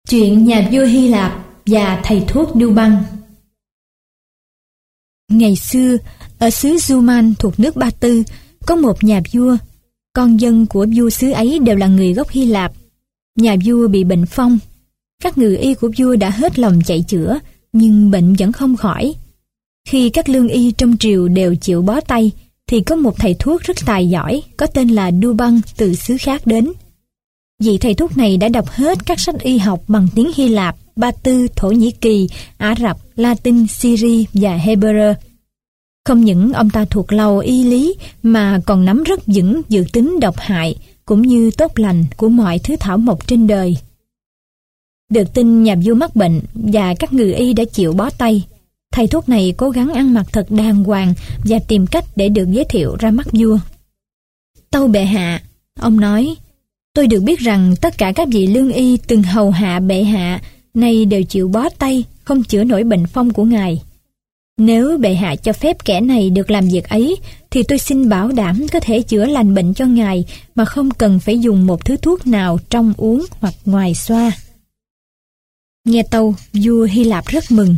Chuyện nhà vua Hy Lạp và thầy thuốc Douban. Ngày xưa, ở xứ Zuman thuộc nước Ba Tư, có một nhà vua. Con dân của vua xứ ấy đều là người gốc Hy Lạp. Nhà vua bị bệnh phong. Các ngự y của vua đã hết lòng chạy chữa, nhưng bệnh vẫn không khỏi. Khi các lương y trong triều đều chịu bó tay, thì có một thầy thuốc rất tài giỏi, có tên là Douban từ xứ khác đến. Vị thầy thuốc này đã đọc hết các sách y học bằng tiếng Hy Lạp, Ba Tư, Thổ Nhĩ Kỳ, Ả Rập, Latin, Syri và Hebrew. Không những ông ta thuộc lầu y lý mà còn nắm rất vững dự tính độc hại cũng như tốt lành của mọi thứ thảo mộc trên đời. Được tin nhà vua mắc bệnh và các ngự y đã chịu bó tay, thầy thuốc này cố gắng ăn mặc thật đàng hoàng và tìm cách để được giới thiệu ra mắt vua. Tâu bệ hạ, ông nói, tôi được biết rằng tất cả các vị lương y từng hầu hạ bệ hạ nay đều chịu bó tay, không chữa nổi bệnh phong của ngài. Nếu bệ hạ cho phép kẻ này được làm việc ấy, thì tôi xin bảo đảm có thể chữa lành bệnh cho ngài mà không cần phải dùng một thứ thuốc nào trong uống hoặc ngoài xoa. Nghe tâu, vua Hy Lạp rất mừng.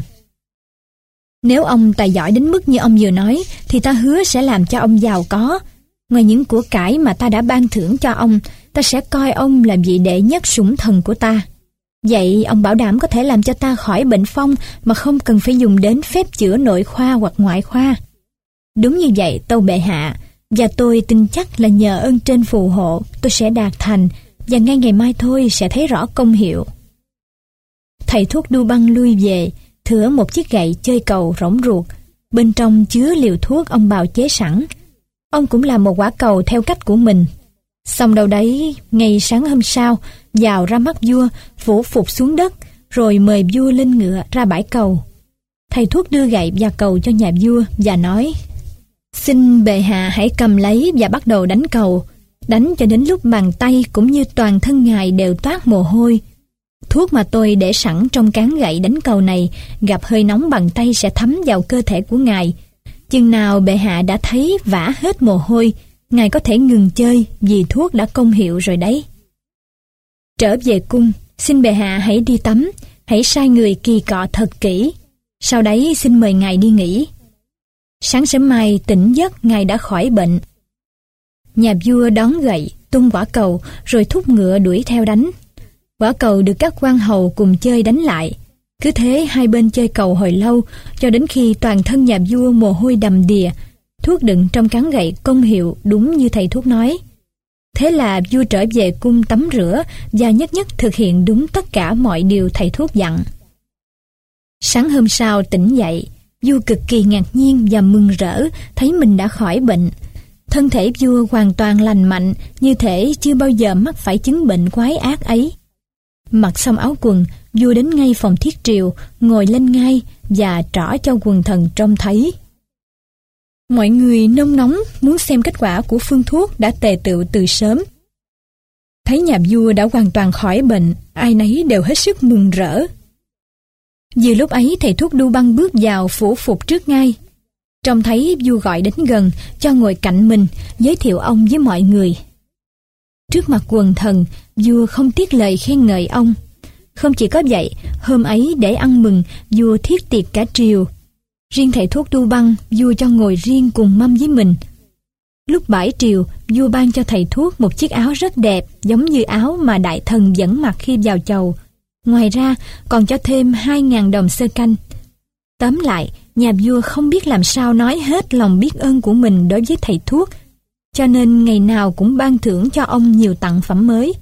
Nếu ông tài giỏi đến mức như ông vừa nói, thì ta hứa sẽ làm cho ông giàu có. Ngoài những của cải mà ta đã ban thưởng cho ông, ta sẽ coi ông là vị đệ nhất sủng thần của ta. Vậy ông bảo đảm có thể làm cho ta khỏi bệnh phong mà không cần phải dùng đến phép chữa nội khoa hoặc ngoại khoa. Đúng như vậy, tâu bệ hạ, và tôi tin chắc là nhờ ơn trên phù hộ, tôi sẽ đạt thành, và ngay ngày mai thôi sẽ thấy rõ công hiệu. Thầy thuốc Douban lui về, thửa một chiếc gậy chơi cầu rỗng ruột, bên trong chứa liều thuốc ông bào chế sẵn. Ông cũng làm một quả cầu theo cách của mình. Xong đâu đấy, ngày sáng hôm sau, vào ra mắt vua, phủ phục xuống đất, rồi mời vua lên ngựa ra bãi cầu. Thầy thuốc đưa gậy và cầu cho nhà vua và nói, xin bệ hạ hãy cầm lấy và bắt đầu đánh cầu, đánh cho đến lúc bàn tay cũng như toàn thân ngài đều toát mồ hôi. Thuốc mà tôi để sẵn trong cán gậy đánh cầu này gặp hơi nóng bàn tay sẽ thấm vào cơ thể của ngài. Chừng nào bệ hạ đã thấy vã hết mồ hôi, ngài có thể ngừng chơi vì thuốc đã công hiệu rồi đấy. Trở về cung, xin bệ hạ hãy đi tắm, hãy sai người kỳ cọ thật kỹ. Sau đấy xin mời ngài đi nghỉ. Sáng sớm mai tỉnh giấc ngài đã khỏi bệnh. Nhà vua đón gậy, tung quả cầu, rồi thúc ngựa đuổi theo đánh. Quả cầu được các quan hầu cùng chơi đánh lại. Cứ thế hai bên chơi cầu hồi lâu, cho đến khi toàn thân nhà vua mồ hôi đầm đìa. Thuốc đựng trong cán gậy công hiệu đúng như thầy thuốc nói. Thế là vua trở về cung tắm rửa và nhất nhất thực hiện đúng tất cả mọi điều thầy thuốc dặn. Sáng hôm sau tỉnh dậy, vua cực kỳ ngạc nhiên và mừng rỡ thấy mình đã khỏi bệnh. Thân thể vua hoàn toàn lành mạnh, như thể chưa bao giờ mắc phải chứng bệnh quái ác ấy. Mặc xong áo quần, vua đến ngay phòng thiết triều, ngồi lên ngai và trỏ cho quần thần trông thấy. Mọi người nôn nóng muốn xem kết quả của phương thuốc đã tề tựu từ sớm. Thấy nhà vua đã hoàn toàn khỏi bệnh, ai nấy đều hết sức mừng rỡ. Vừa lúc ấy thầy thuốc Douban bước vào phủ phục trước ngai. Trông thấy vua gọi đến gần, cho ngồi cạnh mình, giới thiệu ông với mọi người. Trước mặt quần thần, vua không tiếc lời khen ngợi ông. Không chỉ có vậy, hôm ấy để ăn mừng, vua thiết tiệc cả triều. Riêng thầy thuốc Douban, vua cho ngồi riêng cùng mâm với mình. Lúc bãi triều, vua ban cho thầy thuốc một chiếc áo rất đẹp, giống như áo mà đại thần vẫn mặc khi vào chầu. Ngoài ra, còn cho thêm 2.000 đồng xơ canh. Tóm lại, nhà vua không biết làm sao nói hết lòng biết ơn của mình đối với thầy thuốc, cho nên ngày nào cũng ban thưởng cho ông nhiều tặng phẩm mới.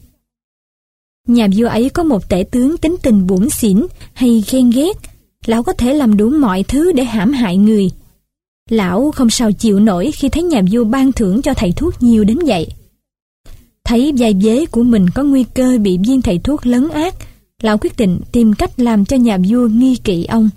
Nhà vua ấy có một tể tướng tính tình bủn xỉn hay ghen ghét. Lão có thể làm đủ mọi thứ để hãm hại người. Lão không sao chịu nổi khi thấy nhà vua ban thưởng cho thầy thuốc nhiều đến vậy. Thấy vai vế của mình có nguy cơ bị viên thầy thuốc lấn át, lão quyết định tìm cách làm cho nhà vua nghi kỵ ông.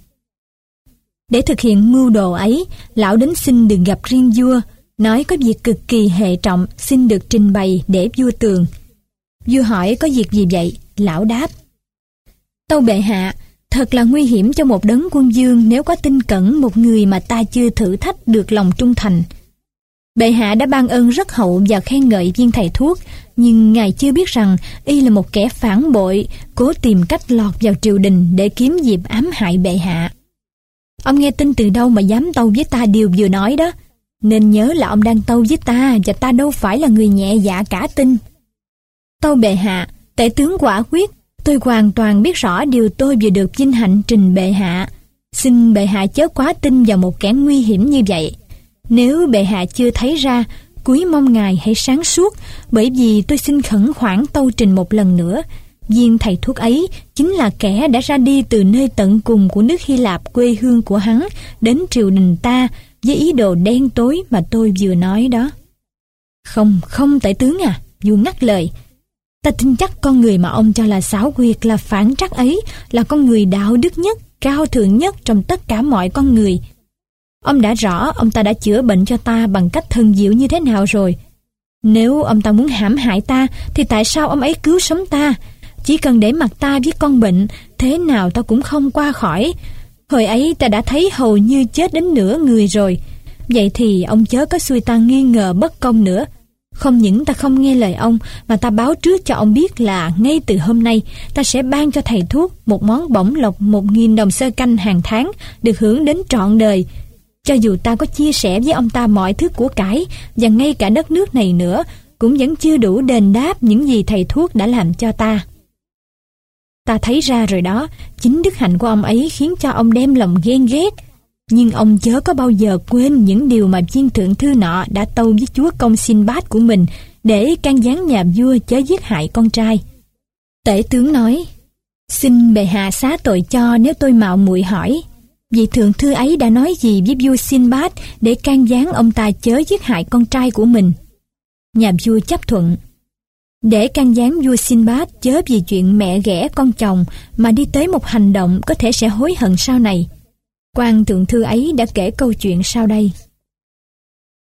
Để thực hiện mưu đồ ấy, lão đến xin được gặp riêng vua, nói có việc cực kỳ hệ trọng xin được trình bày để vua tường. Vua hỏi có việc gì vậy? Lão đáp, tâu bệ hạ, thật là nguy hiểm cho một đấng quân vương nếu có tin cẩn một người mà ta chưa thử thách được lòng trung thành. Bệ hạ đã ban ơn rất hậu và khen ngợi viên thầy thuốc, nhưng ngài chưa biết rằng y là một kẻ phản bội, cố tìm cách lọt vào triều đình để kiếm dịp ám hại bệ hạ. Ông nghe tin từ đâu mà dám tâu với ta điều vừa nói đó? Nên nhớ là ông đang tâu với ta, và ta đâu phải là người nhẹ dạ cả tin. Tâu bệ hạ, tể tướng quả quyết, tôi hoàn toàn biết rõ điều tôi vừa được vinh hạnh trình bệ hạ. Xin bệ hạ chớ quá tin vào một kẻ nguy hiểm như vậy. Nếu bệ hạ chưa thấy ra, cúi mong ngài hãy sáng suốt, bởi vì tôi xin khẩn khoản tâu trình một lần nữa. Viên thầy thuốc ấy chính là kẻ đã ra đi từ nơi tận cùng của nước Hy Lạp, quê hương của hắn, đến triều đình ta với ý đồ đen tối mà tôi vừa nói đó. Không tể tướng à, vua ngắt lời. Ta tin chắc con người mà ông cho là xảo quyệt, là phản trắc ấy là con người đạo đức nhất, cao thượng nhất trong tất cả mọi con người. Ông đã rõ ông ta đã chữa bệnh cho ta bằng cách thần diệu như thế nào rồi. Nếu ông ta muốn hãm hại ta thì tại sao ông ấy cứu sống ta? Chỉ cần để mặc ta với con bệnh, thế nào ta cũng không qua khỏi. Hồi ấy ta đã thấy hầu như chết đến nửa người rồi. Vậy thì ông chớ có xui ta nghi ngờ bất công nữa. Không những ta không nghe lời ông, mà ta báo trước cho ông biết là ngay từ hôm nay ta sẽ ban cho thầy thuốc một món bổng lộc 1.000 đồng xơ canh hàng tháng, được hưởng đến trọn đời. Cho dù ta có chia sẻ với ông ta mọi thứ của cải và ngay cả đất nước này nữa, cũng vẫn chưa đủ đền đáp những gì thầy thuốc đã làm cho ta. Ta thấy ra rồi đó, chính đức hạnh của ông ấy khiến cho ông đem lòng ghen ghét. Nhưng ông chớ có bao giờ quên những điều mà viên thượng thư nọ đã tâu với chúa công Sinbad của mình để can gián nhà vua chớ giết hại con trai. Tể tướng nói, xin bệ hạ xá tội cho nếu tôi mạo muội hỏi. Vị thượng thư ấy đã nói gì với vua Sinbad để can gián ông ta chớ giết hại con trai của mình? Nhà vua chấp thuận. Để can gián vua Sinbad chớ vì chuyện mẹ ghẻ con chồng mà đi tới một hành động có thể sẽ hối hận sau này. Quan thượng thư ấy đã kể câu chuyện sau đây.